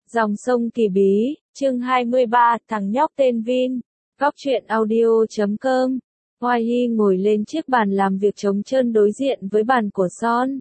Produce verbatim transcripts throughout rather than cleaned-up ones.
Dòng sông Kỳ Bí, chương hai mươi ba, thằng nhóc tên Vin. Góc truyện audio chấm com. Hoài Hy ngồi lên chiếc bàn làm việc trống trơn đối diện với bàn của Son.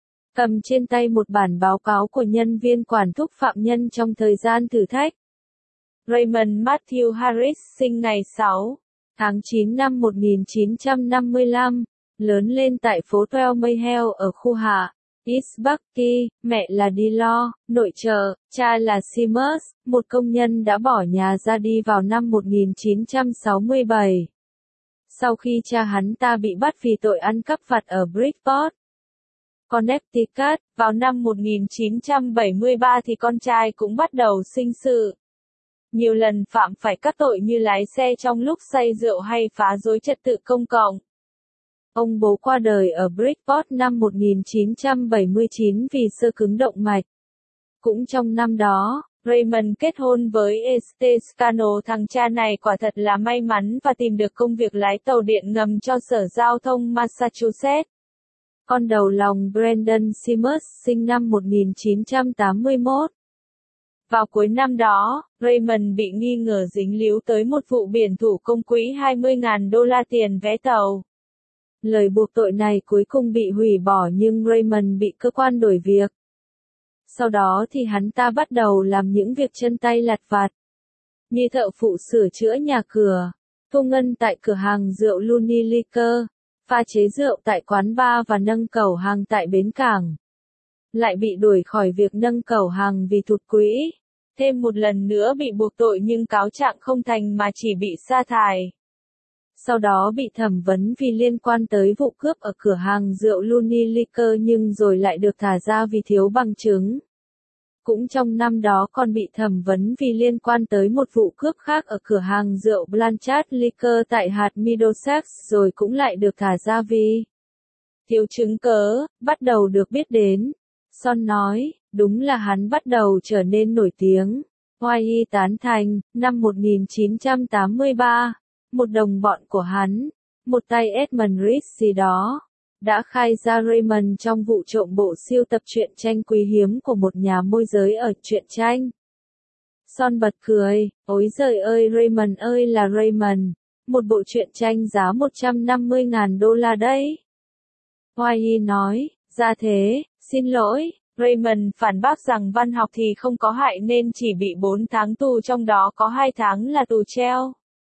Cầm trên tay một bản báo cáo của nhân viên quản thúc phạm nhân trong thời gian thử thách. Raymond Matthew Harris sinh ngày sáu tháng chín năm một nghìn chín trăm năm mươi lăm, lớn lên tại phố Twelve Mayhill ở khu hạ East Bucky, mẹ là Delore, nội trợ, cha là Seamus, một công nhân đã bỏ nhà ra đi vào năm một nghìn chín trăm sáu mươi bảy. Sau khi cha hắn ta bị bắt vì tội ăn cắp vặt ở Bridgeport, Connecticut, vào năm một nghìn chín trăm bảy mươi ba thì con trai cũng bắt đầu sinh sự. Nhiều lần phạm phải các tội như lái xe trong lúc say rượu hay phá rối trật tự công cộng. Ông bố qua đời ở Bridgeport năm một nghìn chín trăm bảy mươi chín vì xơ cứng động mạch. Cũng trong năm đó, Raymond kết hôn với Estelle Scano. Thằng cha này quả thật là may mắn và tìm được công việc lái tàu điện ngầm cho Sở Giao thông Massachusetts. Con đầu lòng Brandon Seamus sinh năm một nghìn chín trăm tám mươi mốt. Vào cuối năm đó, Raymond bị nghi ngờ dính líu tới một vụ biển thủ công quỹ hai mươi nghìn đô la tiền vé tàu. Lời buộc tội này cuối cùng bị hủy bỏ nhưng Raymond bị cơ quan đổi việc. Sau đó thì hắn ta bắt đầu làm những việc chân tay lặt vặt, như thợ phụ sửa chữa nhà cửa, thu ngân tại cửa hàng rượu Looney Liquor, pha chế rượu tại quán bar và nâng cầu hàng tại bến cảng. Lại bị đuổi khỏi việc nâng cầu hàng vì thụt quỹ. Thêm một lần nữa bị buộc tội nhưng cáo trạng không thành mà chỉ bị sa thải. Sau đó bị thẩm vấn vì liên quan tới vụ cướp ở cửa hàng rượu Looney Liquor nhưng rồi lại được thả ra vì thiếu bằng chứng. Cũng trong năm đó còn bị thẩm vấn vì liên quan tới một vụ cướp khác ở cửa hàng rượu Blanchard Liquor tại hạt Middlesex rồi cũng lại được thả ra vì thiếu chứng cớ, bắt đầu được biết đến. Son nói, đúng là hắn bắt đầu trở nên nổi tiếng. Hoài Hy tán thành, năm một nghìn chín trăm tám mươi ba, một đồng bọn của hắn, một tay Edmund Reed gì đó, đã khai ra Raymond trong vụ trộm bộ sưu tập truyện tranh quý hiếm của một nhà môi giới ở truyện tranh. Son bật cười, ối giời ơi Raymond ơi là Raymond, một bộ truyện tranh giá một trăm năm mươi nghìn đô la đấy. Hoài Hy nói, ra thế, xin lỗi. Raymond phản bác rằng văn học thì không có hại nên chỉ bị bốn tháng tù trong đó có hai tháng là tù treo.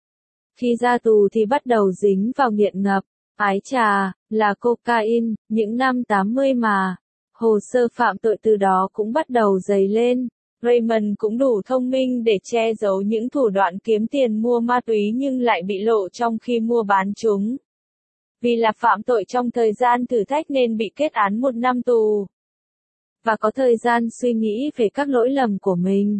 Khi ra tù thì bắt đầu dính vào nghiện ngập, ái trà, là cocaine, những năm tám mươi mà. Hồ sơ phạm tội từ đó cũng bắt đầu dày lên. Raymond cũng đủ thông minh để che giấu những thủ đoạn kiếm tiền mua ma túy nhưng lại bị lộ trong khi mua bán chúng. Vì là phạm tội trong thời gian thử thách nên bị kết án một năm tù. Và có thời gian suy nghĩ về các lỗi lầm của mình.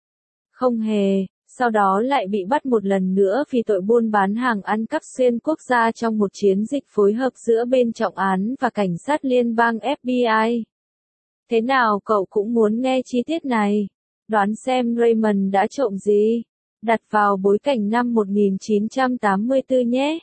Không hề, sau đó lại bị bắt một lần nữa vì tội buôn bán hàng ăn cắp xuyên quốc gia trong một chiến dịch phối hợp giữa bên trọng án và cảnh sát liên bang F B I. Thế nào cậu cũng muốn nghe chi tiết này? Đoán xem Raymond đã trộm gì? Đặt vào bối cảnh năm một nghìn chín trăm tám mươi tư nhé.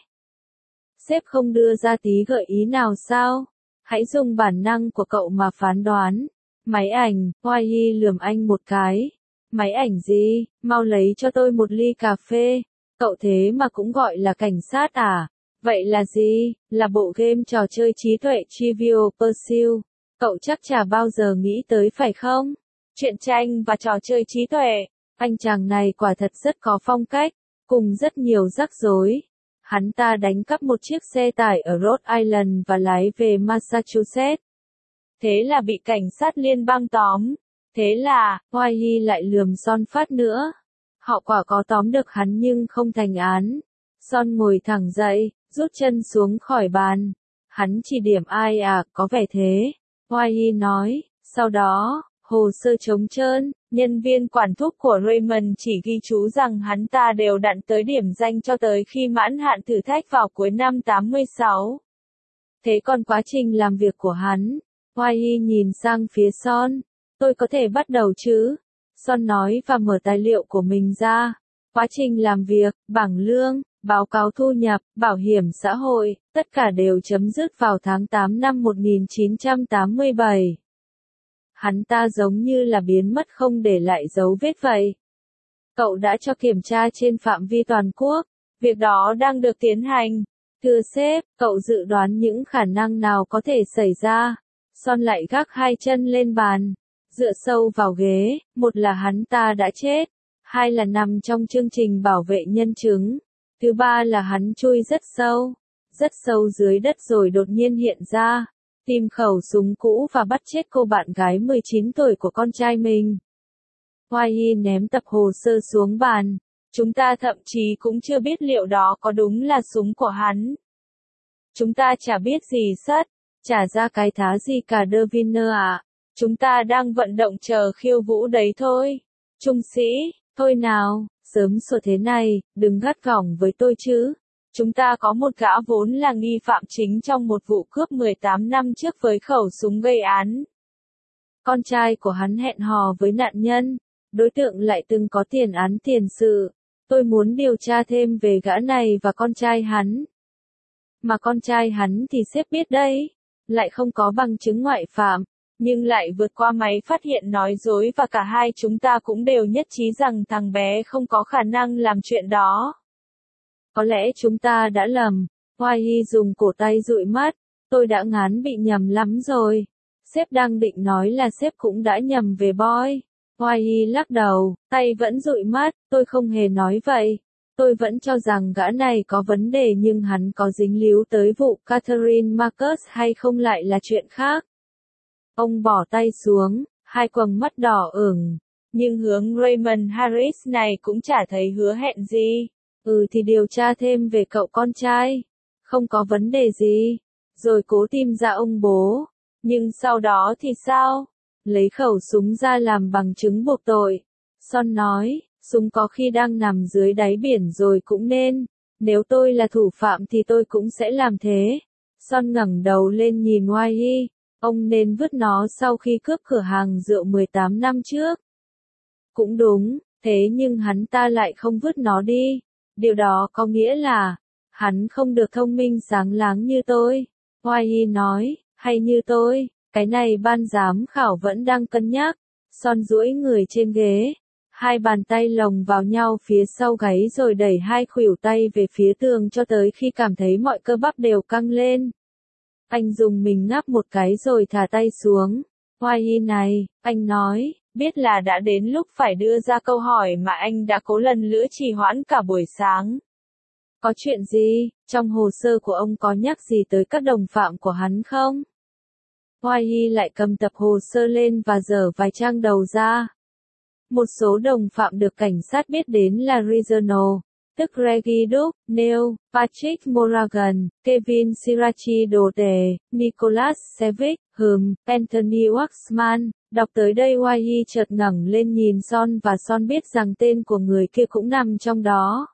Sếp không đưa ra tí gợi ý nào sao? Hãy dùng bản năng của cậu mà phán đoán. Máy ảnh, Hoài Hy lườm anh một cái. Máy ảnh gì? Mau lấy cho tôi một ly cà phê. Cậu thế mà cũng gọi là cảnh sát à? Vậy là gì? Là bộ game trò chơi trí tuệ Trivial Pursuit. Cậu chắc chả bao giờ nghĩ tới phải không? Truyện tranh và trò chơi trí tuệ. Anh chàng này quả thật rất có phong cách, cùng rất nhiều rắc rối. Hắn ta đánh cắp một chiếc xe tải ở Rhode Island và lái về Massachusetts. Thế là bị cảnh sát liên bang tóm. Thế là, Hoài Hy lại lườm Son phát nữa. Họ quả có tóm được hắn nhưng không thành án. Son ngồi thẳng dậy, rút chân xuống khỏi bàn. Hắn chỉ điểm ai à, có vẻ thế. Hoài Hy nói, sau đó, hồ sơ trống trơn, nhân viên quản thúc của Raymond chỉ ghi chú rằng hắn ta đều đặn tới điểm danh cho tới khi mãn hạn thử thách vào cuối năm tám mươi sáu. Thế còn quá trình làm việc của hắn? Hoài Hy nhìn sang phía Son. Tôi có thể bắt đầu chứ? Son nói và mở tài liệu của mình ra. Quá trình làm việc, bảng lương, báo cáo thu nhập, bảo hiểm xã hội, tất cả đều chấm dứt vào tháng tám năm một nghìn chín trăm tám mươi bảy. Hắn ta giống như là biến mất không để lại dấu vết vậy. Cậu đã cho kiểm tra trên phạm vi toàn quốc, việc đó đang được tiến hành. Thưa sếp, cậu dự đoán những khả năng nào có thể xảy ra? Son lại gác hai chân lên bàn, dựa sâu vào ghế, một là hắn ta đã chết, hai là nằm trong chương trình bảo vệ nhân chứng, thứ ba là hắn chui rất sâu, rất sâu dưới đất rồi đột nhiên hiện ra, tìm khẩu súng cũ và bắt chết cô bạn gái mười chín tuổi của con trai mình. Wai ném tập hồ sơ xuống bàn. Chúng ta thậm chí cũng chưa biết liệu đó có đúng là súng của hắn. Chúng ta chả biết gì sất, chả ra cái thá gì cả Deviner ạ. Chúng ta đang vận động chờ khiêu vũ đấy thôi. Trung sĩ, thôi nào, sớm sổ thế này, đừng gắt gỏng với tôi chứ. Chúng ta có một gã vốn là nghi phạm chính trong một vụ cướp mười tám năm trước với khẩu súng gây án. Con trai của hắn hẹn hò với nạn nhân, đối tượng lại từng có tiền án tiền sự. Tôi muốn điều tra thêm về gã này và con trai hắn. Mà con trai hắn thì sếp biết đấy, lại không có bằng chứng ngoại phạm, nhưng lại vượt qua máy phát hiện nói dối và cả hai chúng ta cũng đều nhất trí rằng thằng bé không có khả năng làm chuyện đó. Có lẽ chúng ta đã lầm. Wai dùng cổ tay dụi mắt. Tôi đã ngán bị nhầm lắm rồi. Sếp đang định nói là sếp cũng đã nhầm về boy. Wai lắc đầu, tay vẫn dụi mắt. Tôi không hề nói vậy. Tôi vẫn cho rằng gã này có vấn đề nhưng hắn có dính líu tới vụ Catherine Marcus hay không lại là chuyện khác. Ông bỏ tay xuống, hai quầng mắt đỏ ửng. Nhưng hướng Raymond Harris này cũng chả thấy hứa hẹn gì. Ừ thì điều tra thêm về cậu con trai. Không có vấn đề gì. Rồi cố tìm ra ông bố. Nhưng sau đó thì sao? Lấy khẩu súng ra làm bằng chứng buộc tội. Son nói, súng có khi đang nằm dưới đáy biển rồi cũng nên. Nếu tôi là thủ phạm thì tôi cũng sẽ làm thế. Son ngẩng đầu lên nhìn Wai. Ông nên vứt nó sau khi cướp cửa hàng rượu mười tám năm trước. Cũng đúng, thế nhưng hắn ta lại không vứt nó đi. Điều đó có nghĩa là, hắn không được thông minh sáng láng như tôi. Wai nói, hay như tôi, cái này ban giám khảo vẫn đang cân nhắc. Son duỗi người trên ghế, hai bàn tay lồng vào nhau phía sau gáy rồi đẩy hai khuỷu tay về phía tường cho tới khi cảm thấy mọi cơ bắp đều căng lên. Anh dùng mình ngáp một cái rồi thả tay xuống. Wai này, anh nói, biết là đã đến lúc phải đưa ra câu hỏi mà anh đã cố lần lữa trì hoãn cả buổi sáng. Có chuyện gì, trong hồ sơ của ông có nhắc gì tới các đồng phạm của hắn không? Wai lại cầm tập hồ sơ lên và dở vài trang đầu ra. Một số đồng phạm được cảnh sát biết đến là Regional, tức Reggie Duke, Neil, Patrick Morgan, Kevin Sirachi Đồ Tề, Nicholas Sevic, Hừm, Anthony Waxman. Đọc tới đây Wai chợt ngẩng lên nhìn Son và Son biết rằng tên của người kia cũng nằm trong đó.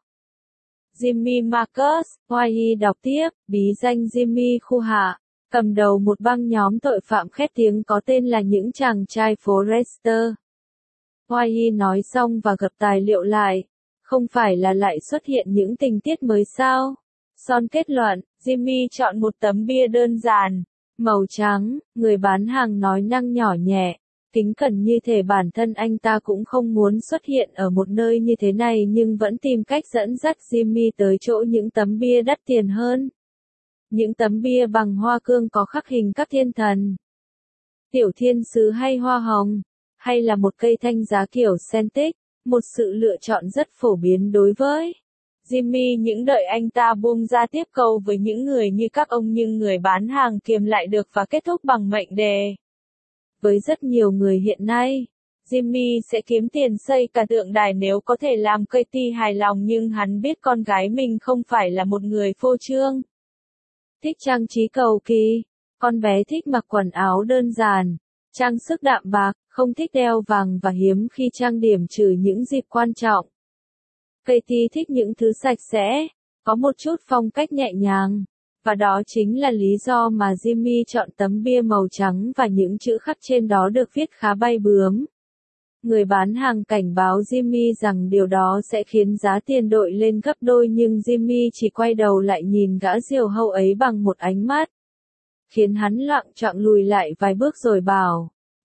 Jimmy Marcus, Wai đọc tiếp, bí danh Jimmy Khu Hạ, cầm đầu một băng nhóm tội phạm khét tiếng có tên là những chàng trai Forrester. Wai nói xong và gập tài liệu lại. Không phải là lại xuất hiện những tình tiết mới sao? Son kết luận, Jimmy chọn một tấm bia đơn giản, màu trắng, người bán hàng nói năng nhỏ nhẹ, kính cẩn như thể bản thân anh ta cũng không muốn xuất hiện ở một nơi như thế này nhưng vẫn tìm cách dẫn dắt Jimmy tới chỗ những tấm bia đắt tiền hơn. Những tấm bia bằng hoa cương có khắc hình các thiên thần, tiểu thiên sứ hay hoa hồng, hay là một cây thanh giá kiểu Celtic. Một sự lựa chọn rất phổ biến đối với Jimmy những đợi anh ta buông ra tiếp câu với những người như các ông nhưng người bán hàng kiềm lại được và kết thúc bằng mệnh đề. Với rất nhiều người hiện nay, Jimmy sẽ kiếm tiền xây cả tượng đài nếu có thể làm Katie hài lòng nhưng hắn biết con gái mình không phải là một người phô trương. Thích trang trí cầu kỳ, con bé thích mặc quần áo đơn giản, trang sức đạm bạc, không thích đeo vàng và hiếm khi trang điểm trừ những dịp quan trọng. Katie thích những thứ sạch sẽ, có một chút phong cách nhẹ nhàng, và đó chính là lý do mà Jimmy chọn tấm bia màu trắng và những chữ khắc trên đó được viết khá bay bướm. Người bán hàng cảnh báo Jimmy rằng điều đó sẽ khiến giá tiền đội lên gấp đôi nhưng Jimmy chỉ quay đầu lại nhìn gã diều hâu ấy bằng một ánh mắt, khiến hắn loạng choạng lùi lại vài bước rồi bảo,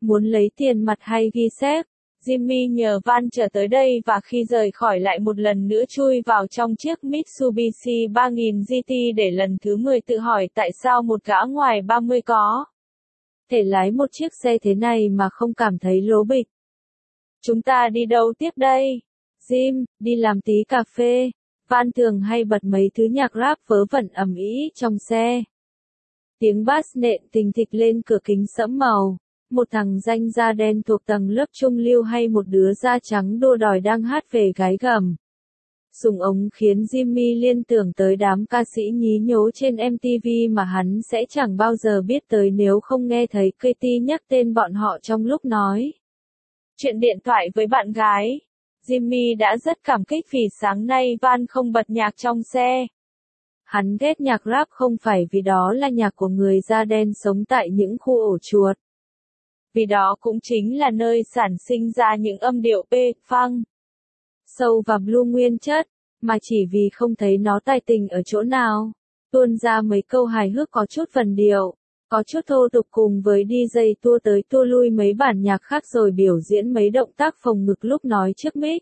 Muốn lấy tiền mặt hay ghi xếp? Jimmy nhờ Van trở tới đây và khi rời khỏi lại một lần nữa chui vào trong chiếc Mitsubishi ba nghìn giê tê để lần thứ mười tự hỏi tại sao một gã ngoài ba mươi có thể lái một chiếc xe thế này mà không cảm thấy lố bịch. Chúng ta đi đâu tiếp đây? Jim, đi làm tí cà phê. Van thường hay bật mấy thứ nhạc rap vớ vẩn ầm ĩ trong xe. Tiếng bass nện tình thịch lên cửa kính sẫm màu. Một thằng danh da đen thuộc tầng lớp trung lưu hay một đứa da trắng đua đòi đang hát về gái gầm. Sùng ống khiến Jimmy liên tưởng tới đám ca sĩ nhí nhố trên em tê vê mà hắn sẽ chẳng bao giờ biết tới nếu không nghe thấy Katy nhắc tên bọn họ trong lúc nói chuyện điện thoại với bạn gái. Jimmy đã rất cảm kích vì sáng nay Van không bật nhạc trong xe. Hắn ghét nhạc rap không phải vì đó là nhạc của người da đen sống tại những khu ổ chuột. Vì đó cũng chính là nơi sản sinh ra những âm điệu P-Funk, soul và blue nguyên chất, mà chỉ vì không thấy nó tài tình ở chỗ nào. Tuôn ra mấy câu hài hước có chút vần điệu, có chút thô tục cùng với đi giây tua tới tua lui mấy bản nhạc khác rồi biểu diễn mấy động tác phồng ngực lúc nói trước mic.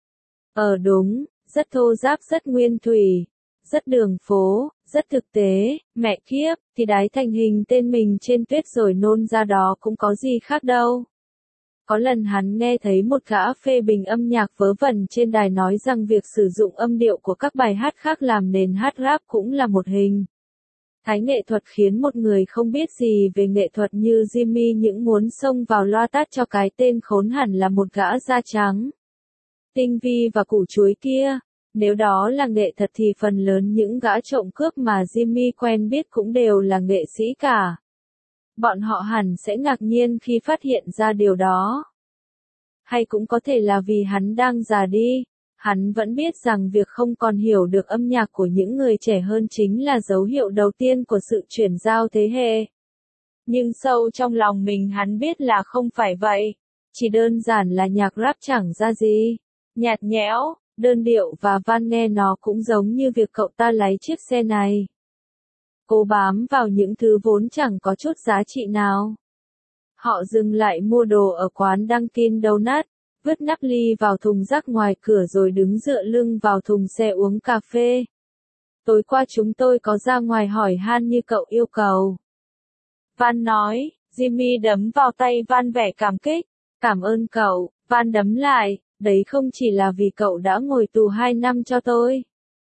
Ờ đúng, rất thô ráp rất nguyên thủy, rất đường phố, rất thực tế, mẹ kiếp, thì đái thành hình tên mình trên tuyết rồi nôn ra đó cũng có gì khác đâu. Có lần hắn nghe thấy một gã phê bình âm nhạc vớ vẩn trên đài nói rằng việc sử dụng âm điệu của các bài hát khác làm nền hát rap cũng là một hình thái nghệ thuật khiến một người không biết gì về nghệ thuật như Jimmy những muốn xông vào loa tát cho cái tên khốn hẳn là một gã da trắng, tinh vi và củ chuối kia. Nếu đó là nghệ thuật thì phần lớn những gã trộm cướp mà Jimmy quen biết cũng đều là nghệ sĩ cả. Bọn họ hẳn sẽ ngạc nhiên khi phát hiện ra điều đó. Hay cũng có thể là vì hắn đang già đi. Hắn vẫn biết rằng việc không còn hiểu được âm nhạc của những người trẻ hơn chính là dấu hiệu đầu tiên của sự chuyển giao thế hệ. Nhưng sâu trong lòng mình hắn biết là không phải vậy. Chỉ đơn giản là nhạc rap chẳng ra gì. Nhạt nhẽo, đơn điệu và Van nghe nó cũng giống như việc cậu ta lấy chiếc xe này. Cố bám vào những thứ vốn chẳng có chút giá trị nào. Họ dừng lại mua đồ ở quán Dunkin Donut, vứt nắp ly vào thùng rác ngoài cửa rồi đứng dựa lưng vào thùng xe uống cà phê. Tối qua chúng tôi có ra ngoài hỏi han như cậu yêu cầu. Van nói, Jimmy đấm vào tay Van vẻ cảm kích. Cảm ơn cậu, Van đấm lại, đấy không chỉ là vì cậu đã ngồi tù hai năm cho tôi.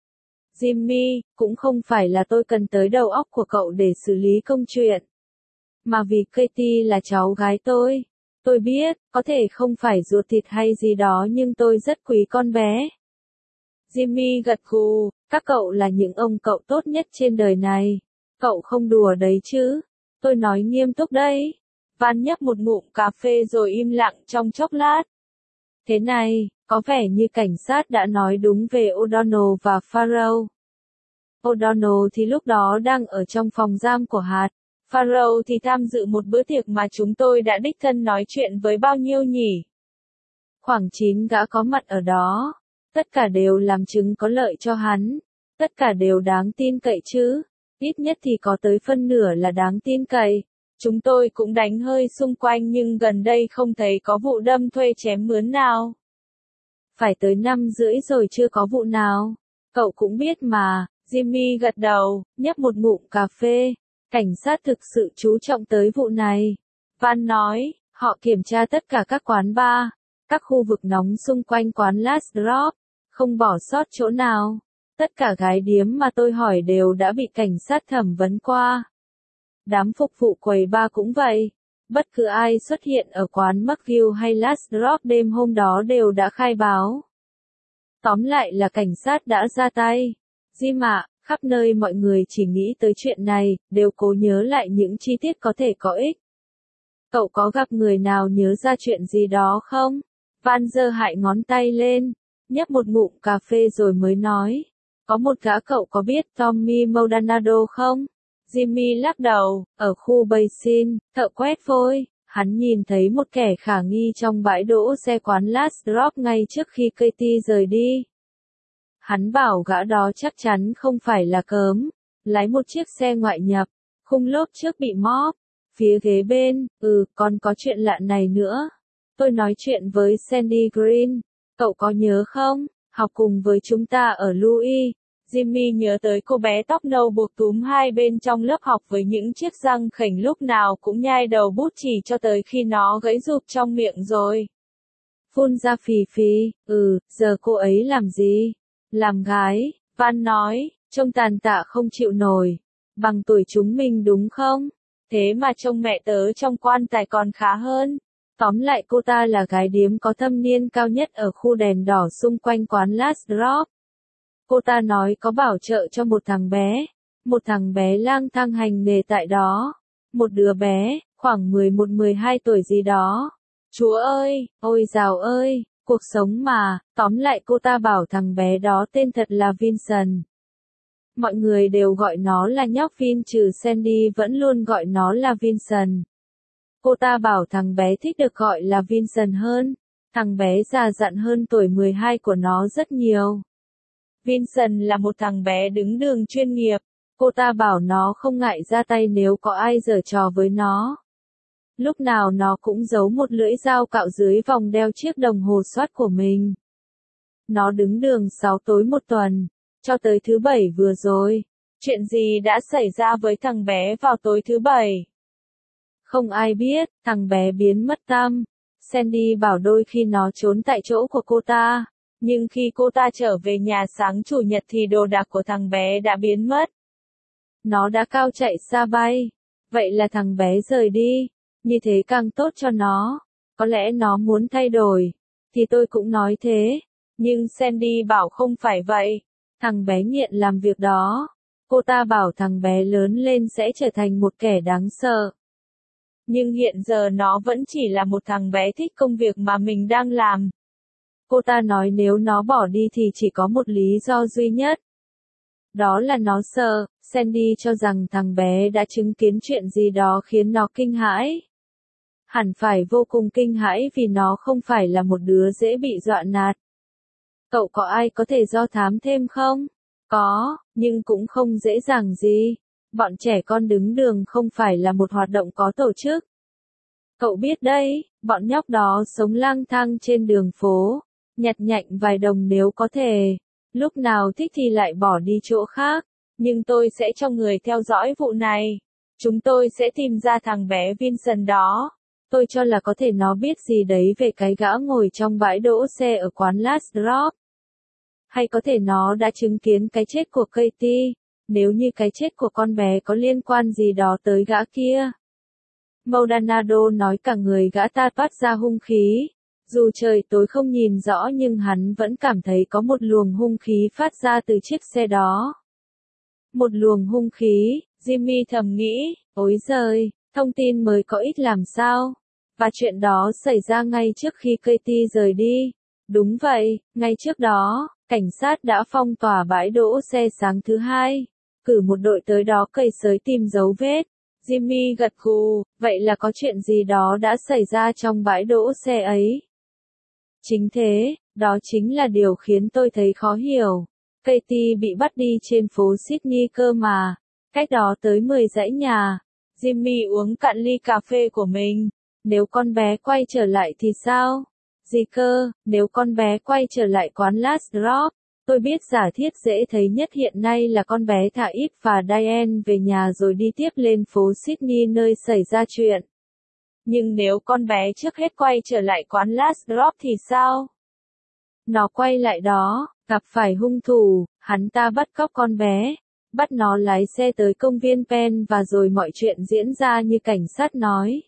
Jimmy, cũng không phải là tôi cần tới đầu óc của cậu để xử lý công chuyện. Mà vì Katy là cháu gái tôi. Tôi biết, có thể không phải ruột thịt hay gì đó nhưng tôi rất quý con bé. Jimmy gật gù, các cậu là những ông cậu tốt nhất trên đời này. Cậu không đùa đấy chứ. Tôi nói nghiêm túc đấy. Van nhấp một ngụm cà phê rồi im lặng trong chốc lát. Thế này, có vẻ như cảnh sát đã nói đúng về O'Donnell và Farrell. O'Donnell thì lúc đó đang ở trong phòng giam của hạt. Farrell thì tham dự một bữa tiệc mà chúng tôi đã đích thân nói chuyện với bao nhiêu nhỉ? Khoảng chín gã có mặt ở đó. Tất cả đều làm chứng có lợi cho hắn. Tất cả đều đáng tin cậy chứ. Ít nhất thì có tới phân nửa là đáng tin cậy. Chúng tôi cũng đánh hơi xung quanh nhưng gần đây không thấy có vụ đâm thuê chém mướn nào. Phải tới năm rưỡi rồi chưa có vụ nào. Cậu cũng biết mà. Jimmy gật đầu, nhấp một ngụm cà phê. Cảnh sát thực sự chú trọng tới vụ này. Van nói, họ kiểm tra tất cả các quán bar, các khu vực nóng xung quanh quán Last Drop, không bỏ sót chỗ nào. Tất cả gái điếm mà tôi hỏi đều đã bị cảnh sát thẩm vấn qua. Đám phục vụ quầy bar cũng vậy. Bất cứ ai xuất hiện ở quán McGill hay Last Drop đêm hôm đó đều đã khai báo. Tóm lại là cảnh sát đã ra tay. Jim ạ, khắp nơi mọi người chỉ nghĩ tới chuyện này, đều cố nhớ lại những chi tiết có thể có ích. Cậu có gặp người nào nhớ ra chuyện gì đó không? Van giơ hại ngón tay lên, nhấp một ngụm cà phê rồi mới nói. Có một gã cậu có biết Tommy Maldonado không? Jimmy lắc đầu, ở khu Basin, thợ quét vôi, hắn nhìn thấy một kẻ khả nghi trong bãi đỗ xe quán Last Drop ngay trước khi Katy rời đi. Hắn bảo gã đó chắc chắn không phải là cớm, lái một chiếc xe ngoại nhập, khung lốp trước bị móp, Phía ghế bên, ừ, còn có chuyện lạ này nữa. Tôi nói chuyện với Sandy Green, cậu có nhớ không? Học cùng với chúng ta ở Louis. Jimmy nhớ tới cô bé tóc nâu buộc túm hai bên trong lớp học với những chiếc răng khểnh lúc nào cũng nhai đầu bút chì cho tới khi nó gãy rụp trong miệng rồi. Phun ra phì phì, ừ, giờ cô ấy làm gì? Làm gái, Van nói, trông tàn tạ không chịu nổi. Bằng tuổi chúng mình đúng không? Thế mà trông mẹ tớ trong quan tài còn khá hơn. Tóm lại cô ta là gái điếm có thâm niên cao nhất ở khu đèn đỏ xung quanh quán Last Drop. Cô ta nói có bảo trợ cho một thằng bé, một thằng bé lang thang hành nghề tại đó. Một đứa bé, khoảng mười một mười hai tuổi gì đó. Chúa ơi, ôi dào ơi, cuộc sống mà, tóm lại cô ta bảo thằng bé đó tên thật là Vincent. Mọi người đều gọi nó là nhóc Vin trừ Sandy vẫn luôn gọi nó là Vincent. Cô ta bảo thằng bé thích được gọi là Vincent hơn, thằng bé già dặn hơn tuổi mười hai của nó rất nhiều. Vincent là một thằng bé đứng đường chuyên nghiệp, cô ta bảo nó không ngại ra tay nếu có ai giở trò với nó. Lúc nào nó cũng giấu một lưỡi dao cạo dưới vòng đeo chiếc đồng hồ soát của mình. Nó đứng đường sáu tối một tuần, cho tới thứ bảy vừa rồi. Chuyện gì đã xảy ra với thằng bé vào tối thứ bảy? Không ai biết, thằng bé biến mất tăm. Sandy bảo đôi khi nó trốn tại chỗ của cô ta, nhưng khi cô ta trở về nhà sáng chủ nhật thì đồ đạc của thằng bé đã biến mất. Nó đã cao chạy xa bay. Vậy là thằng bé rời đi. Như thế càng tốt cho nó. Có lẽ nó muốn thay đổi. Thì tôi cũng nói thế. Nhưng Sandy bảo không phải vậy. Thằng bé nghiện làm việc đó. Cô ta bảo thằng bé lớn lên sẽ trở thành một kẻ đáng sợ. Nhưng hiện giờ nó vẫn chỉ là một thằng bé thích công việc mà mình đang làm. Cô ta nói nếu nó bỏ đi thì chỉ có một lý do duy nhất. Đó là nó sợ. Sandy cho rằng thằng bé đã chứng kiến chuyện gì đó khiến nó kinh hãi. Hẳn phải vô cùng kinh hãi vì nó không phải là một đứa dễ bị dọa nạt. Cậu có ai có thể do thám thêm không? Có, nhưng cũng không dễ dàng gì. Bọn trẻ con đứng đường không phải là một hoạt động có tổ chức. Cậu biết đấy, bọn nhóc đó sống lang thang trên đường phố, nhặt nhạnh vài đồng nếu có thể. Lúc nào thích thì lại bỏ đi chỗ khác. Nhưng tôi sẽ cho người theo dõi vụ này. Chúng tôi sẽ tìm ra thằng bé Vincent đó. Tôi cho là có thể nó biết gì đấy về cái gã ngồi trong bãi đỗ xe ở quán Last Drop. Hay có thể nó đã chứng kiến cái chết của Katie, nếu như cái chết của con bé có liên quan gì đó tới gã kia. Maldonado nói cả người gã ta phát ra hung khí. Dù trời tối không nhìn rõ nhưng hắn vẫn cảm thấy có một luồng hung khí phát ra từ chiếc xe đó. Một luồng hung khí, Jimmy thầm nghĩ, ối giời, thông tin mới có ích làm sao? Và chuyện đó xảy ra ngay trước khi Katie rời đi. Đúng vậy, ngay trước đó, cảnh sát đã phong tỏa bãi đỗ xe sáng thứ hai, cử một đội tới đó cày xới tìm dấu vết. Jimmy gật gù, vậy là có chuyện gì đó đã xảy ra trong bãi đỗ xe ấy. Chính thế, đó chính là điều khiến tôi thấy khó hiểu. Katie bị bắt đi trên phố Sydney cơ mà, cách đó tới mười dãy nhà. Jimmy uống cạn ly cà phê của mình. Nếu con bé quay trở lại thì sao? Gì cơ, nếu con bé quay trở lại quán Last Drop, tôi biết giả thiết dễ thấy nhất hiện nay là con bé thả Eve và Diane về nhà rồi đi tiếp lên phố Sydney nơi xảy ra chuyện. Nhưng nếu con bé trước hết quay trở lại quán Last Drop thì sao? Nó quay lại đó, gặp phải hung thủ, hắn ta bắt cóc con bé, bắt nó lái xe tới công viên Penn và rồi mọi chuyện diễn ra như cảnh sát nói.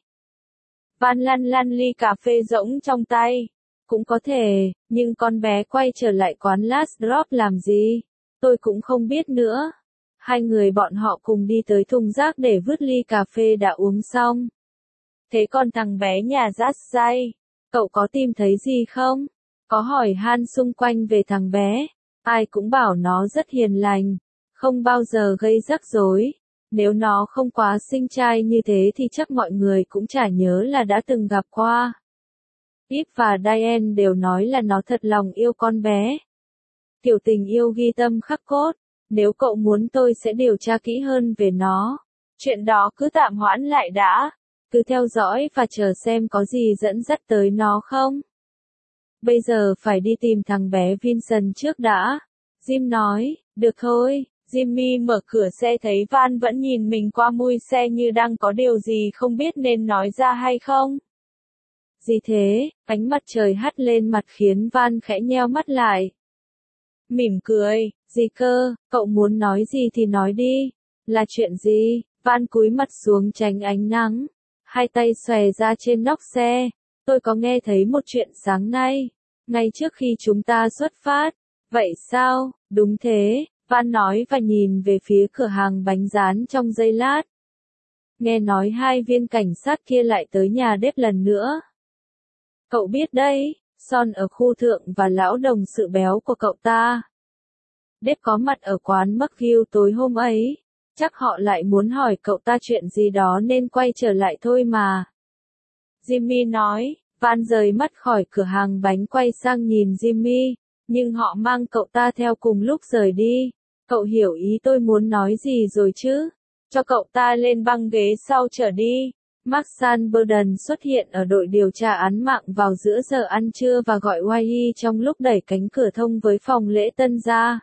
Van lăn lăn ly cà phê rỗng trong tay. Cũng có thể, nhưng con bé quay trở lại quán Last Drop làm gì? Tôi cũng không biết nữa. Hai người bọn họ cùng đi tới thùng rác để vứt ly cà phê đã uống xong. Thế còn thằng bé nhà rát say, cậu có tìm thấy gì không? Có hỏi han xung quanh về thằng bé. Ai cũng bảo nó rất hiền lành, không bao giờ gây rắc rối. Nếu nó không quá xinh trai như thế thì chắc mọi người cũng chả nhớ là đã từng gặp qua. Eve và Diane đều nói là nó thật lòng yêu con bé. Kiểu tình yêu ghi tâm khắc cốt. Nếu cậu muốn tôi sẽ điều tra kỹ hơn về nó. Chuyện đó cứ tạm hoãn lại đã. cứ theo dõi và chờ xem có gì dẫn dắt tới nó không. Bây giờ phải đi tìm thằng bé Vincent trước đã. Jim nói, được thôi. Jimmy mở cửa xe thấy Van vẫn nhìn mình qua mui xe như đang có điều gì không biết nên nói ra hay không. Gì thế? Ánh mặt trời hắt lên mặt khiến Van khẽ nheo mắt lại. Mỉm cười, gì cơ, cậu muốn nói gì thì nói đi. Là chuyện gì? Van cúi mặt xuống tránh ánh nắng. Hai tay xòe ra trên nóc xe. Tôi có nghe thấy một chuyện sáng nay. Ngay trước khi chúng ta xuất phát. Vậy sao? Đúng thế. Van nói và nhìn về phía cửa hàng bánh rán trong giây lát. Nghe nói hai viên cảnh sát kia lại tới nhà Dave lần nữa. Cậu biết đấy, Son ở khu thượng và lão đồng sự béo của cậu ta. Dave có mặt ở quán McGill tối hôm ấy. Chắc họ lại muốn hỏi cậu ta chuyện gì đó nên quay trở lại thôi mà. Jimmy nói. Van rời mắt khỏi cửa hàng bánh quay sang nhìn Jimmy. Nhưng họ mang cậu ta theo cùng lúc rời đi. Cậu hiểu ý tôi muốn nói gì rồi chứ? Cho cậu ta lên băng ghế sau trở đi. Mark Sanberden xuất hiện ở đội điều tra án mạng vào giữa giờ ăn trưa và gọi Wyatt trong lúc đẩy cánh cửa thông với phòng lễ tân ra.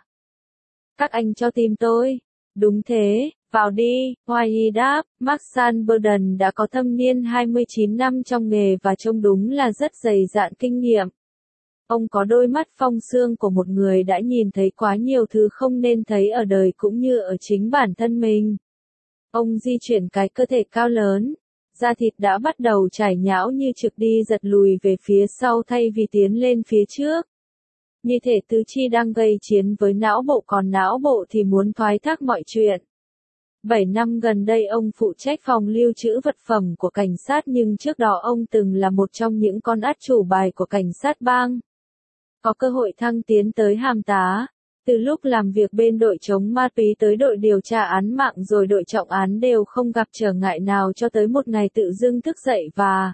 Các anh cho tìm tôi. Đúng thế, vào đi, Wyatt đáp. Mark Sanberden đã có thâm niên hai mươi chín năm trong nghề và trông đúng là rất dày dạn kinh nghiệm. Ông có đôi mắt phong xương của một người đã nhìn thấy quá nhiều thứ không nên thấy ở đời cũng như ở chính bản thân mình. Ông di chuyển cái cơ thể cao lớn, da thịt đã bắt đầu chảy nhão như trực đi giật lùi về phía sau thay vì tiến lên phía trước. Như thể tứ chi đang gây chiến với não bộ còn não bộ thì muốn thoái thác mọi chuyện. Bảy năm gần đây ông phụ trách phòng lưu trữ vật phẩm của cảnh sát nhưng trước đó ông từng là một trong những con át chủ bài của cảnh sát bang. Có cơ hội thăng tiến tới hàm tá, từ lúc làm việc bên đội chống ma túy tới đội điều tra án mạng rồi đội trọng án đều không gặp trở ngại nào cho tới một ngày tự dưng thức dậy và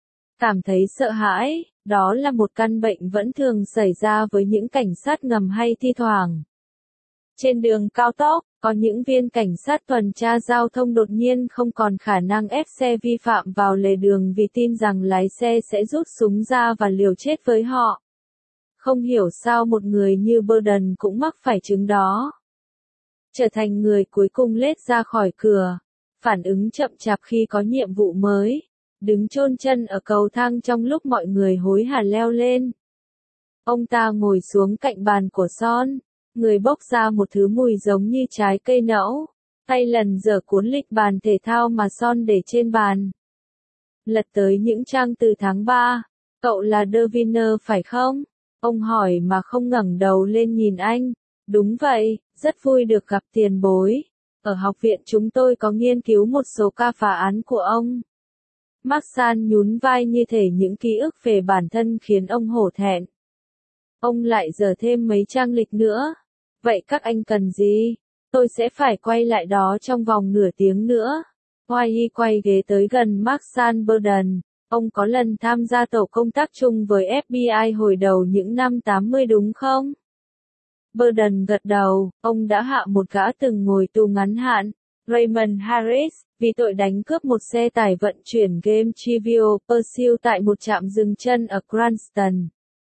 cảm thấy sợ hãi, đó là một căn bệnh vẫn thường xảy ra với những cảnh sát ngầm hay thi thoảng. Trên đường cao tốc, có những viên cảnh sát tuần tra giao thông đột nhiên không còn khả năng ép xe vi phạm vào lề đường vì tin rằng lái xe sẽ rút súng ra và liều chết với họ. Không hiểu sao một người như Burden cũng mắc phải chứng đó. Trở thành người cuối cùng lết ra khỏi cửa. Phản ứng chậm chạp khi có nhiệm vụ mới. Đứng chôn chân ở cầu thang trong lúc mọi người hối hả leo lên. Ông ta ngồi xuống cạnh bàn của Son. Người bốc ra một thứ mùi giống như trái cây nẫu. Tay lần dở cuốn lịch bàn thể thao mà Son để trên bàn. Lật tới những trang từ tháng ba. Cậu là Deviner phải không? Ông hỏi mà không ngẩng đầu lên nhìn anh. Đúng vậy, rất vui được gặp tiền bối. Ở học viện chúng tôi có nghiên cứu một số ca phá án của ông. Mark San nhún vai như thể những ký ức về bản thân khiến ông hổ thẹn. Ông lại dở thêm mấy trang lịch nữa. Vậy các anh cần gì? Tôi sẽ phải quay lại đó trong vòng nửa tiếng nữa. Wyatt quay ghế tới gần Mark Sanberden. Ông có lần tham gia tổ công tác chung với ép bê i hồi đầu những năm tám mươi đúng không? Burden gật đầu, ông đã hạ một gã từng ngồi tù ngắn hạn, Raymond Harris, vì tội đánh cướp một xe tải vận chuyển game Trivial Pursuit tại một trạm dừng chân ở Cranston,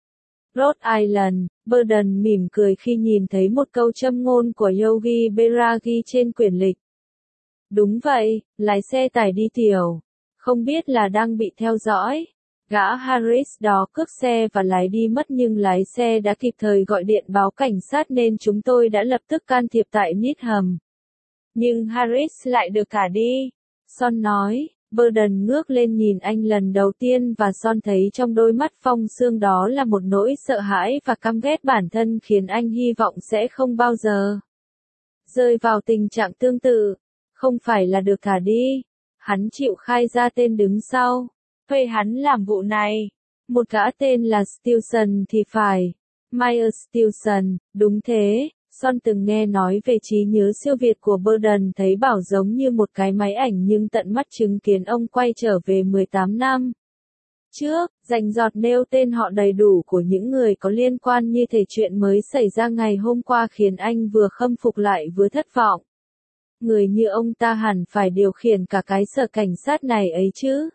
Rhode Island. Burden mỉm cười khi nhìn thấy một câu châm ngôn của Yogi Berra ghi trên quyển lịch. Đúng vậy, lái xe tải đi tiểu. Không biết là đang bị theo dõi. Gã Harris đó cướp xe và lái đi mất nhưng lái xe đã kịp thời gọi điện báo cảnh sát nên chúng tôi đã lập tức can thiệp tại Needham. Nhưng Harris lại được thả đi. Son nói. Burden ngước lên nhìn anh lần đầu tiên và Son thấy trong đôi mắt phong sương đó là một nỗi sợ hãi và căm ghét bản thân khiến anh hy vọng sẽ không bao giờ rơi vào tình trạng tương tự. Không phải là được thả đi. Hắn chịu khai ra tên đứng sau. Thuê hắn làm vụ này. Một gã tên là Stilson thì phải. Myers Stilson, đúng thế. Son từng nghe nói về trí nhớ siêu việt của Burden thấy bảo giống như một cái máy ảnh nhưng tận mắt chứng kiến ông quay trở về mười tám năm trước, rành rọt nêu tên họ đầy đủ của những người có liên quan như thể chuyện mới xảy ra ngày hôm qua khiến anh vừa khâm phục lại vừa thất vọng. Người như ông ta hẳn phải điều khiển cả cái sở cảnh sát này ấy chứ.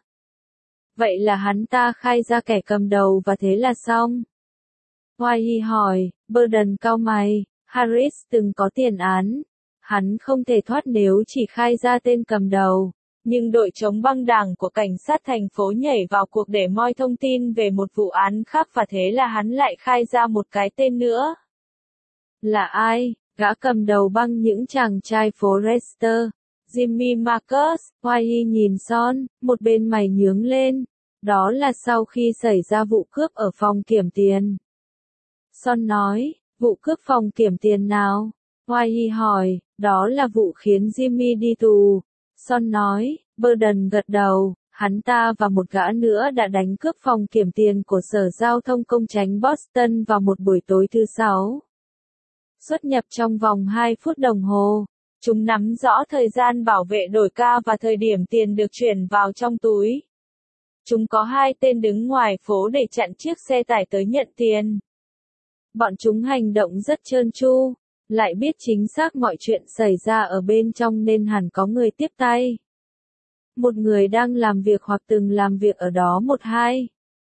Vậy là hắn ta khai ra kẻ cầm đầu và thế là xong. Whitey hỏi, Burden cau mày, Harris từng có tiền án. Hắn không thể thoát nếu chỉ khai ra tên cầm đầu. Nhưng đội chống băng đảng của cảnh sát thành phố nhảy vào cuộc để moi thông tin về một vụ án khác và thế là hắn lại khai ra một cái tên nữa. Là ai? Gã cầm đầu băng những chàng trai phố Leicester. Jimmy Marcus. Whitey nhìn Son, một bên mày nhướng lên. Đó là sau khi xảy ra vụ cướp ở phòng kiểm tiền. Son nói, vụ cướp phòng kiểm tiền nào? Whitey hỏi, đó là vụ khiến Jimmy đi tù. Son nói, Burden gật đầu, hắn ta và một gã nữa đã đánh cướp phòng kiểm tiền của Sở Giao thông Công chánh Boston vào một buổi tối thứ Sáu. Xuất nhập trong vòng hai phút đồng hồ. Chúng nắm rõ thời gian bảo vệ đổi ca và thời điểm tiền được chuyển vào trong túi. Chúng có hai tên đứng ngoài phố để chặn chiếc xe tải tới nhận tiền. Bọn chúng hành động rất trơn tru, lại biết chính xác mọi chuyện xảy ra ở bên trong nên hẳn có người tiếp tay. Một người đang làm việc hoặc từng làm việc ở đó một hai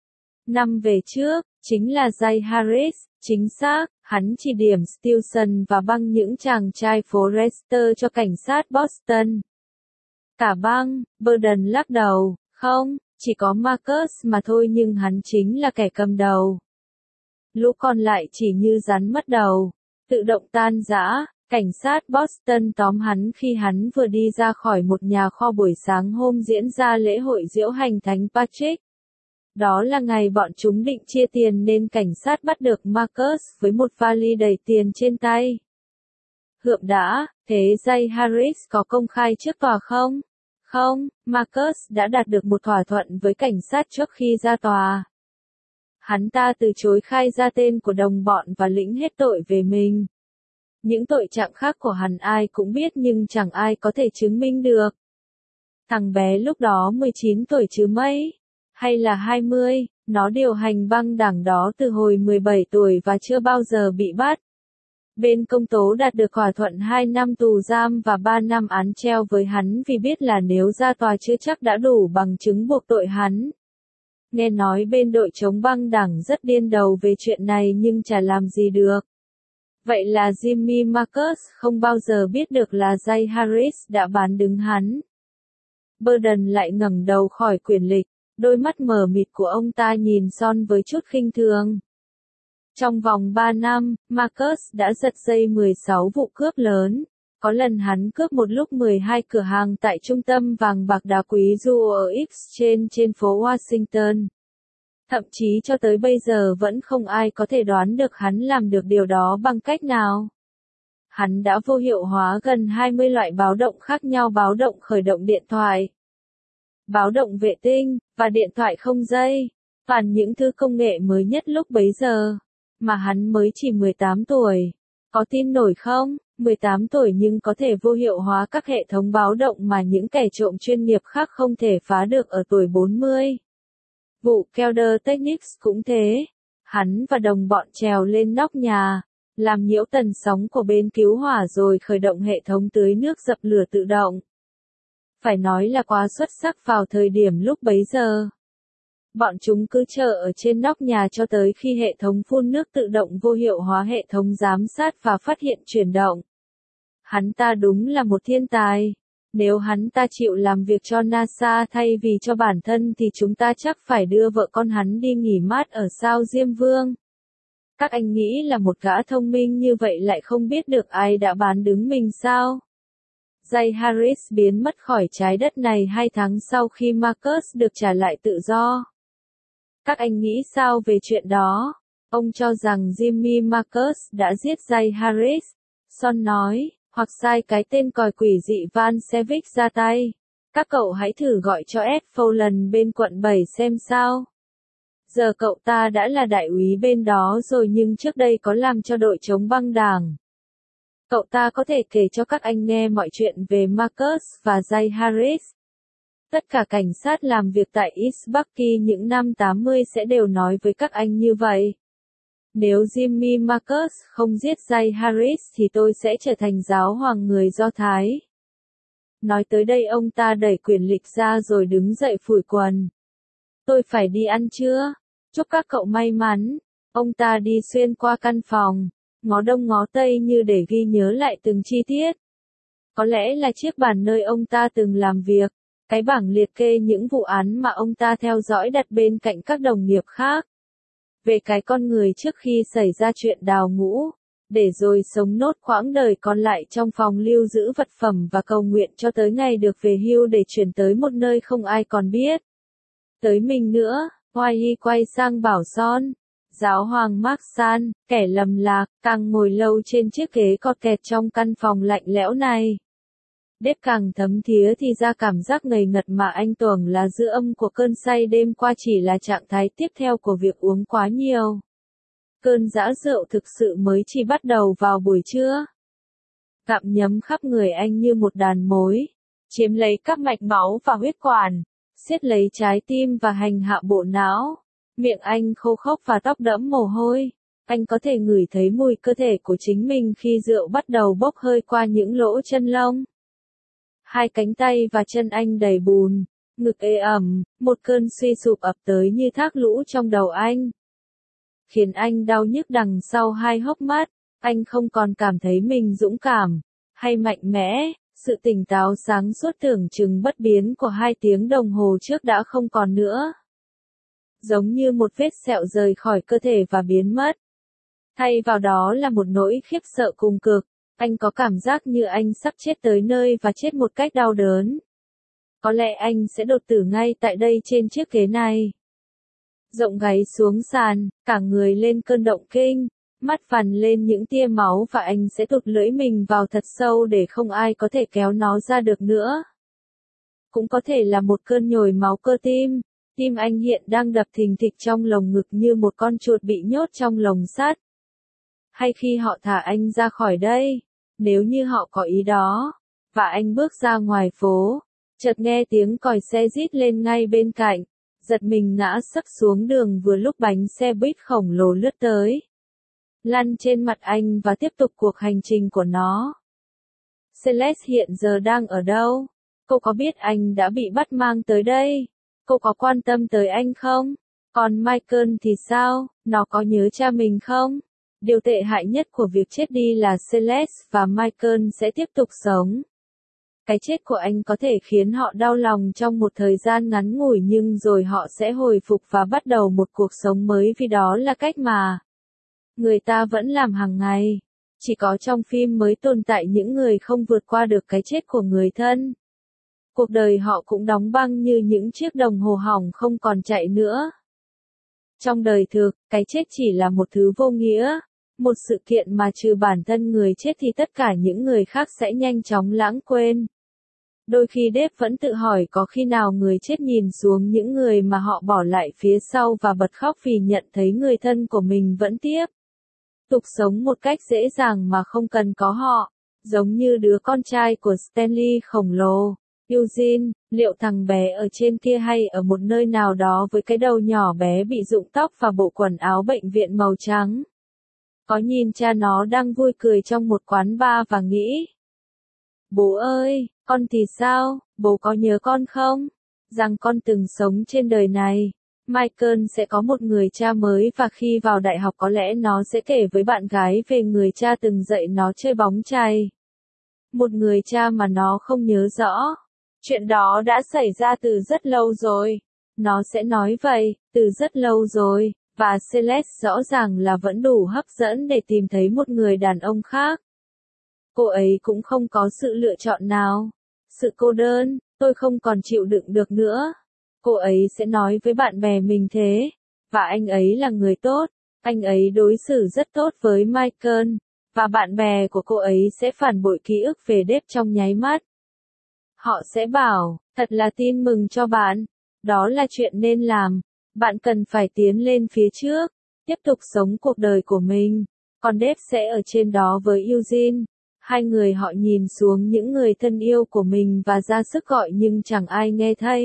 năm về trước, chính là Jay Harris, chính xác, hắn chỉ điểm Stilson và băng những chàng trai phố Leicester cho cảnh sát Boston. Cả băng, Burden lắc đầu, không, chỉ có Marcus mà thôi nhưng hắn chính là kẻ cầm đầu. Lũ còn lại chỉ như rắn mất đầu, tự động tan rã. Cảnh sát Boston tóm hắn khi hắn vừa đi ra khỏi một nhà kho buổi sáng hôm diễn ra lễ hội diễu hành Thánh Patrick. Đó là ngày bọn chúng định chia tiền nên cảnh sát bắt được Marcus với một vali đầy tiền trên tay. Hượm đã, thế Jay Harris có công khai trước tòa không? Không, Marcus đã đạt được một thỏa thuận với cảnh sát trước khi ra tòa. Hắn ta từ chối khai ra tên của đồng bọn và lĩnh hết tội về mình. Những tội trạng khác của hắn ai cũng biết nhưng chẳng ai có thể chứng minh được. Thằng bé lúc đó mười chín tuổi chứ mấy, hay là hai mươi, nó điều hành băng đảng đó từ hồi mười bảy tuổi và chưa bao giờ bị bắt. Bên công tố đạt được thỏa thuận hai năm tù giam và ba năm án treo với hắn vì biết là nếu ra tòa chưa chắc đã đủ bằng chứng buộc tội hắn. Nghe nói bên đội chống băng đảng rất điên đầu về chuyện này nhưng chả làm gì được. Vậy là Jimmy Marcus không bao giờ biết được là Jay Harris đã bán đứng hắn. Burden lại ngẩng đầu khỏi quyển lịch, đôi mắt mờ mịt của ông ta nhìn Son với chút khinh thường. Trong vòng ba năm, Marcus đã giật dây mười sáu vụ cướp lớn. Có lần hắn cướp một lúc mười hai cửa hàng tại trung tâm vàng bạc đá quý Jewel Exchange trên phố Washington. Thậm chí cho tới bây giờ vẫn không ai có thể đoán được hắn làm được điều đó bằng cách nào. Hắn đã vô hiệu hóa gần hai mươi loại báo động khác nhau, báo động khởi động điện thoại, báo động vệ tinh, và điện thoại không dây. Toàn những thứ công nghệ mới nhất lúc bấy giờ. Mà hắn mới chỉ mười tám tuổi. Có tin nổi không? mười tám tuổi nhưng có thể vô hiệu hóa các hệ thống báo động mà những kẻ trộm chuyên nghiệp khác không thể phá được ở tuổi bốn mươi. Vụ Kelder Technics cũng thế. Hắn và đồng bọn trèo lên nóc nhà, làm nhiễu tần sóng của bên cứu hỏa rồi khởi động hệ thống tưới nước dập lửa tự động. Phải nói là quá xuất sắc vào thời điểm lúc bấy giờ. Bọn chúng cứ chờ ở trên nóc nhà cho tới khi hệ thống phun nước tự động vô hiệu hóa hệ thống giám sát và phát hiện chuyển động. Hắn ta đúng là một thiên tài. Nếu hắn ta chịu làm việc cho NASA thay vì cho bản thân thì chúng ta chắc phải đưa vợ con hắn đi nghỉ mát ở sao Diêm Vương. Các anh nghĩ là một gã thông minh như vậy lại không biết được ai đã bán đứng mình sao? Jay Harris biến mất khỏi trái đất này hai tháng sau khi Marcus được trả lại tự do. Các anh nghĩ sao về chuyện đó? Ông cho rằng Jimmy Marcus đã giết Jay Harris. Son nói, hoặc sai cái tên còi quỷ dị Van Sevic ra tay. Các cậu hãy thử gọi cho Ed Fowlen bên quận bảy xem sao. Giờ cậu ta đã là đại úy bên đó rồi nhưng trước đây có làm cho đội chống băng đảng. Cậu ta có thể kể cho các anh nghe mọi chuyện về Marcus và Jay Harris. Tất cả cảnh sát làm việc tại East Bucky những năm tám mươi sẽ đều nói với các anh như vậy. Nếu Jimmy Marcus không giết Jay Harris thì tôi sẽ trở thành giáo hoàng người Do Thái. Nói tới đây ông ta đẩy quyển lịch ra rồi đứng dậy phủi quần. Tôi phải đi ăn trưa. Chúc các cậu may mắn. Ông ta đi xuyên qua căn phòng, ngó đông ngó tây như để ghi nhớ lại từng chi tiết. Có lẽ là chiếc bàn nơi ông ta từng làm việc, cái bảng liệt kê những vụ án mà ông ta theo dõi đặt bên cạnh các đồng nghiệp khác. Về cái con người trước khi xảy ra chuyện đào ngũ, để rồi sống nốt quãng đời còn lại trong phòng lưu giữ vật phẩm và cầu nguyện cho tới ngày được về hưu để chuyển tới một nơi không ai còn biết. Tới mình nữa, Hoài Hy quay sang bảo Son. Giáo hoàng Mark San, kẻ lầm lạc, càng ngồi lâu trên chiếc ghế cọt kẹt trong căn phòng lạnh lẽo này. Đếp càng thấm thía thì ra cảm giác ngầy ngật mà anh tưởng là dư âm của cơn say đêm qua chỉ là trạng thái tiếp theo của việc uống quá nhiều. Cơn dã rượu thực sự mới chỉ bắt đầu vào buổi trưa. Gặm nhấm khắp người anh như một đàn mối, chiếm lấy các mạch máu và huyết quản, siết lấy trái tim và hành hạ bộ não. Miệng anh khô khốc và tóc đẫm mồ hôi. Anh có thể ngửi thấy mùi cơ thể của chính mình khi rượu bắt đầu bốc hơi qua những lỗ chân lông. Hai cánh tay và chân anh đầy bùn, ngực ê ẩm, một cơn suy sụp ập tới như thác lũ trong đầu anh. Khiến anh đau nhức đằng sau hai hốc mắt, anh không còn cảm thấy mình dũng cảm, hay mạnh mẽ, sự tỉnh táo sáng suốt tưởng chừng bất biến của hai tiếng đồng hồ trước đã không còn nữa. Giống như một vết sẹo rời khỏi cơ thể và biến mất. Thay vào đó là một nỗi khiếp sợ cùng cực, anh có cảm giác như anh sắp chết tới nơi và chết một cách đau đớn. Có lẽ anh sẽ đột tử ngay tại đây trên chiếc ghế này. Rộng gáy xuống sàn, cả người lên cơn động kinh, mắt phằn lên những tia máu và anh sẽ tụt lưỡi mình vào thật sâu để không ai có thể kéo nó ra được nữa. Cũng có thể là một cơn nhồi máu cơ tim. Tim anh hiện đang đập thình thịch trong lồng ngực như một con chuột bị nhốt trong lồng sắt. Hay khi họ thả anh ra khỏi đây, nếu như họ có ý đó, và anh bước ra ngoài phố, chợt nghe tiếng còi xe rít lên ngay bên cạnh, giật mình ngã sấp xuống đường vừa lúc bánh xe buýt khổng lồ lướt tới. Lăn trên mặt anh và tiếp tục cuộc hành trình của nó. Celeste hiện giờ đang ở đâu? Cô có biết anh đã bị bắt mang tới đây? Cô có quan tâm tới anh không? Còn Michael thì sao? Nó có nhớ cha mình không? Điều tệ hại nhất của việc chết đi là Celeste và Michael sẽ tiếp tục sống. Cái chết của anh có thể khiến họ đau lòng trong một thời gian ngắn ngủi nhưng rồi họ sẽ hồi phục và bắt đầu một cuộc sống mới vì đó là cách mà người ta vẫn làm hàng ngày. Chỉ có trong phim mới tồn tại những người không vượt qua được cái chết của người thân. Cuộc đời họ cũng đóng băng như những chiếc đồng hồ hỏng không còn chạy nữa. Trong đời thực, cái chết chỉ là một thứ vô nghĩa, một sự kiện mà trừ bản thân người chết thì tất cả những người khác sẽ nhanh chóng lãng quên. Đôi khi Dave vẫn tự hỏi có khi nào người chết nhìn xuống những người mà họ bỏ lại phía sau và bật khóc vì nhận thấy người thân của mình vẫn tiếp tục sống một cách dễ dàng mà không cần có họ, giống như đứa con trai của Stanley khổng lồ. Eugene, liệu thằng bé ở trên kia hay ở một nơi nào đó với cái đầu nhỏ bé bị rụng tóc và bộ quần áo bệnh viện màu trắng? Có nhìn cha nó đang vui cười trong một quán bar và nghĩ: bố ơi, con thì sao, bố có nhớ con không? Rằng con từng sống trên đời này. Michael sẽ có một người cha mới và khi vào đại học có lẽ nó sẽ kể với bạn gái về người cha từng dạy nó chơi bóng chày. Một người cha mà nó không nhớ rõ. Chuyện đó đã xảy ra từ rất lâu rồi. Nó sẽ nói vậy, từ rất lâu rồi, và Celeste rõ ràng là vẫn đủ hấp dẫn để tìm thấy một người đàn ông khác. Cô ấy cũng không có sự lựa chọn nào. Sự cô đơn, tôi không còn chịu đựng được nữa. Cô ấy sẽ nói với bạn bè mình thế. Và anh ấy là người tốt. Anh ấy đối xử rất tốt với Michael. Và bạn bè của cô ấy sẽ phản bội ký ức về Dave trong nháy mắt. Họ sẽ bảo, thật là tin mừng cho bạn. Đó là chuyện nên làm. Bạn cần phải tiến lên phía trước. Tiếp tục sống cuộc đời của mình. Còn Dave sẽ ở trên đó với Eugene. Hai người họ nhìn xuống những người thân yêu của mình và ra sức gọi nhưng chẳng ai nghe thấy.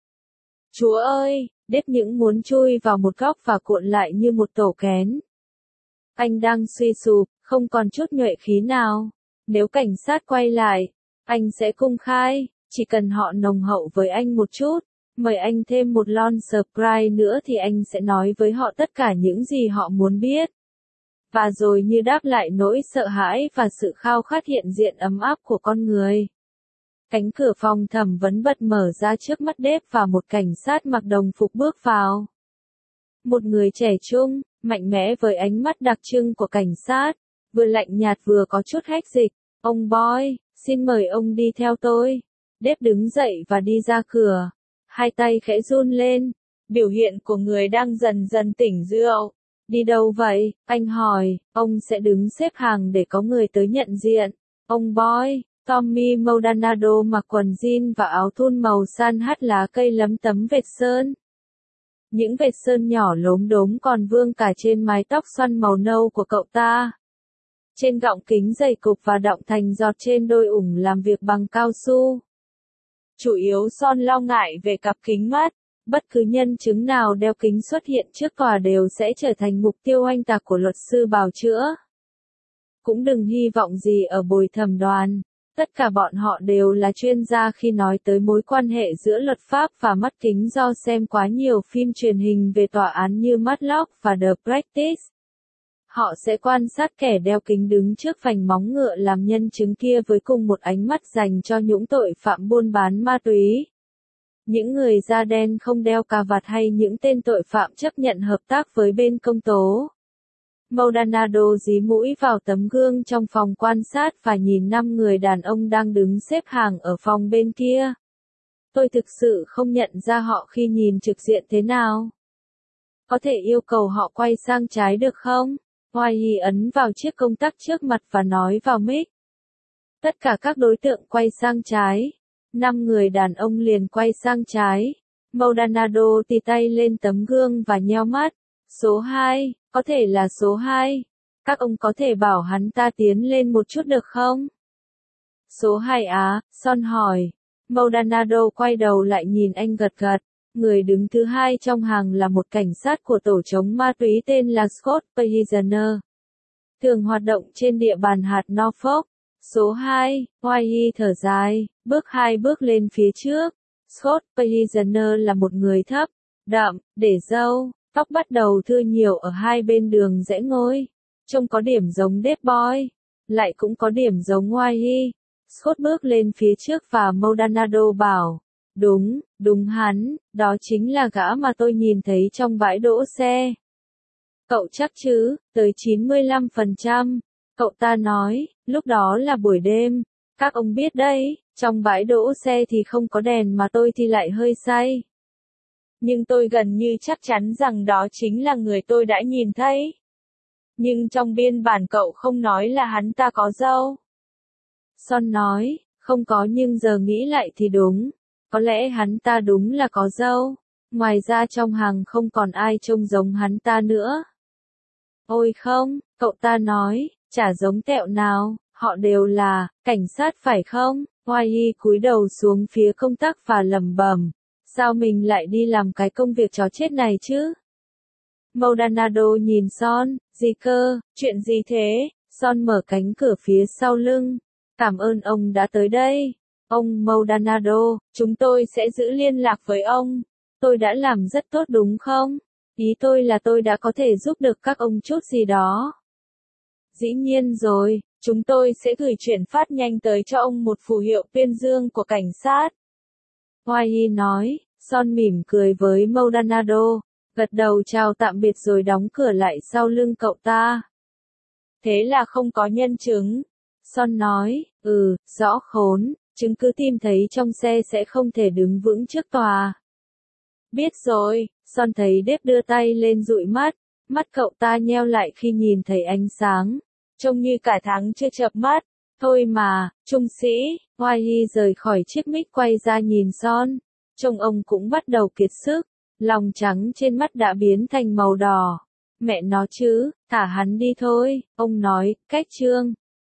Chúa ơi, Dave những muốn chui vào một góc và cuộn lại như một tổ kén. Anh đang suy sụp, không còn chút nhuệ khí nào. Nếu cảnh sát quay lại, Anh sẽ công khai, chỉ cần họ nồng hậu với anh một chút, mời anh thêm một lon Sprite nữa thì anh sẽ nói với họ tất cả những gì họ muốn biết. Và rồi như đáp lại nỗi sợ hãi và sự khao khát hiện diện ấm áp của con người. Cánh cửa phòng thẩm vấn bật mở ra trước mắt Dave và một cảnh sát mặc đồng phục bước vào. Một người trẻ trung, mạnh mẽ với ánh mắt đặc trưng của cảnh sát, vừa lạnh nhạt vừa có chút hách dịch. Ông Boy, xin mời ông đi theo tôi. Dave đứng dậy và đi ra cửa. Hai tay khẽ run lên, biểu hiện của người đang dần dần tỉnh rượu. Đi đâu vậy? Anh hỏi, ông sẽ đứng xếp hàng để có người tới nhận diện. Ông Boy, Tommy Maldonado mặc quần jean và áo thun màu san hắt lá cây lấm tấm vệt sơn. Những vệt sơn nhỏ lốm đốm còn vương cả trên mái tóc xoăn màu nâu của cậu ta. Trên gọng kính dày cục và đọng thành giọt trên đôi ủng làm việc bằng cao su. Chủ yếu Son lo ngại về cặp kính mắt. Bất cứ nhân chứng nào đeo kính xuất hiện trước tòa đều sẽ trở thành mục tiêu oanh tạc của luật sư bào chữa. Cũng đừng hy vọng gì ở bồi thẩm đoàn. Tất cả bọn họ đều là chuyên gia khi nói tới mối quan hệ giữa luật pháp và mắt kính do xem quá nhiều phim truyền hình về tòa án như Matlock và The Practice. Họ sẽ quan sát kẻ đeo kính đứng trước vành móng ngựa làm nhân chứng kia với cùng một ánh mắt dành cho những tội phạm buôn bán ma túy. Những người da đen không đeo cà vạt hay những tên tội phạm chấp nhận hợp tác với bên công tố. Maldonado dí mũi vào tấm gương trong phòng quan sát và nhìn năm người đàn ông đang đứng xếp hàng ở phòng bên kia. Tôi thực sự không nhận ra họ khi nhìn trực diện thế nào. Có thể yêu cầu họ quay sang trái được không? Whitey ấn vào chiếc công tắc trước mặt và nói vào mic. Tất cả các đối tượng quay sang trái. Năm người đàn ông liền quay sang trái. Maldonado tì tay lên tấm gương và nheo mắt. Số hai, có thể là số hai. Các ông có thể bảo hắn ta tiến lên một chút được không? Số hai á, Son hỏi. Maldonado quay đầu lại nhìn anh gật gật. Người đứng thứ hai trong hàng là một cảnh sát của tổ chống ma túy tên là Scott Prisoner. Thường hoạt động trên địa bàn hạt Norfolk. Số hai, Whitey thở dài, bước hai bước lên phía trước. Scott Prisoner là một người thấp, đậm, để râu, tóc bắt đầu thưa nhiều ở hai bên đường rẽ ngôi. Trông có điểm giống Dead Boy, lại cũng có điểm giống Whitey. Scott bước lên phía trước và Maldonado bảo, đúng, đúng hắn, đó chính là gã mà tôi nhìn thấy trong bãi đỗ xe. Cậu chắc chứ, tới chín mươi lăm phần trăm. Cậu ta nói, lúc đó là buổi đêm, các ông biết đấy, trong bãi đỗ xe thì không có đèn mà tôi thì lại hơi say. Nhưng tôi gần như chắc chắn rằng đó chính là người tôi đã nhìn thấy. Nhưng trong biên bản cậu không nói là hắn ta có râu. Son nói, không có nhưng giờ nghĩ lại thì đúng, có lẽ hắn ta đúng là có râu, ngoài ra trong hàng không còn ai trông giống hắn ta nữa. Ôi không, cậu ta nói. Chả giống tẹo nào, họ đều là, cảnh sát phải không? Whitey cúi đầu xuống phía công tắc và lẩm bẩm. Sao mình lại đi làm cái công việc chó chết này chứ? Maldonado nhìn Son, gì cơ, chuyện gì thế? Son mở cánh cửa phía sau lưng. Cảm ơn ông đã tới đây. Ông Maldonado, chúng tôi sẽ giữ liên lạc với ông. Tôi đã làm rất tốt đúng không? Ý tôi là tôi đã có thể giúp được các ông chút gì đó. Dĩ nhiên rồi, chúng tôi sẽ gửi chuyển phát nhanh tới cho ông một phù hiệu tuyên dương của cảnh sát. Whitey nói, Son mỉm cười với Maldonado, gật đầu chào tạm biệt rồi đóng cửa lại sau lưng cậu ta. Thế là không có nhân chứng. Son nói, ừ, rõ khốn, chứng cứ tìm thấy trong xe sẽ không thể đứng vững trước tòa. Biết rồi, Son thấy Dave đưa tay lên dụi mắt, mắt cậu ta nheo lại khi nhìn thấy ánh sáng, trông như cả tháng chưa chợp mắt. Thôi mà, trung sĩ, Whitey rời khỏi chiếc mic quay ra nhìn Son, trông ông cũng bắt đầu kiệt sức, lòng trắng trên mắt đã biến thành màu đỏ. Mẹ nó chứ, thả hắn đi thôi, ông nói, cách trương.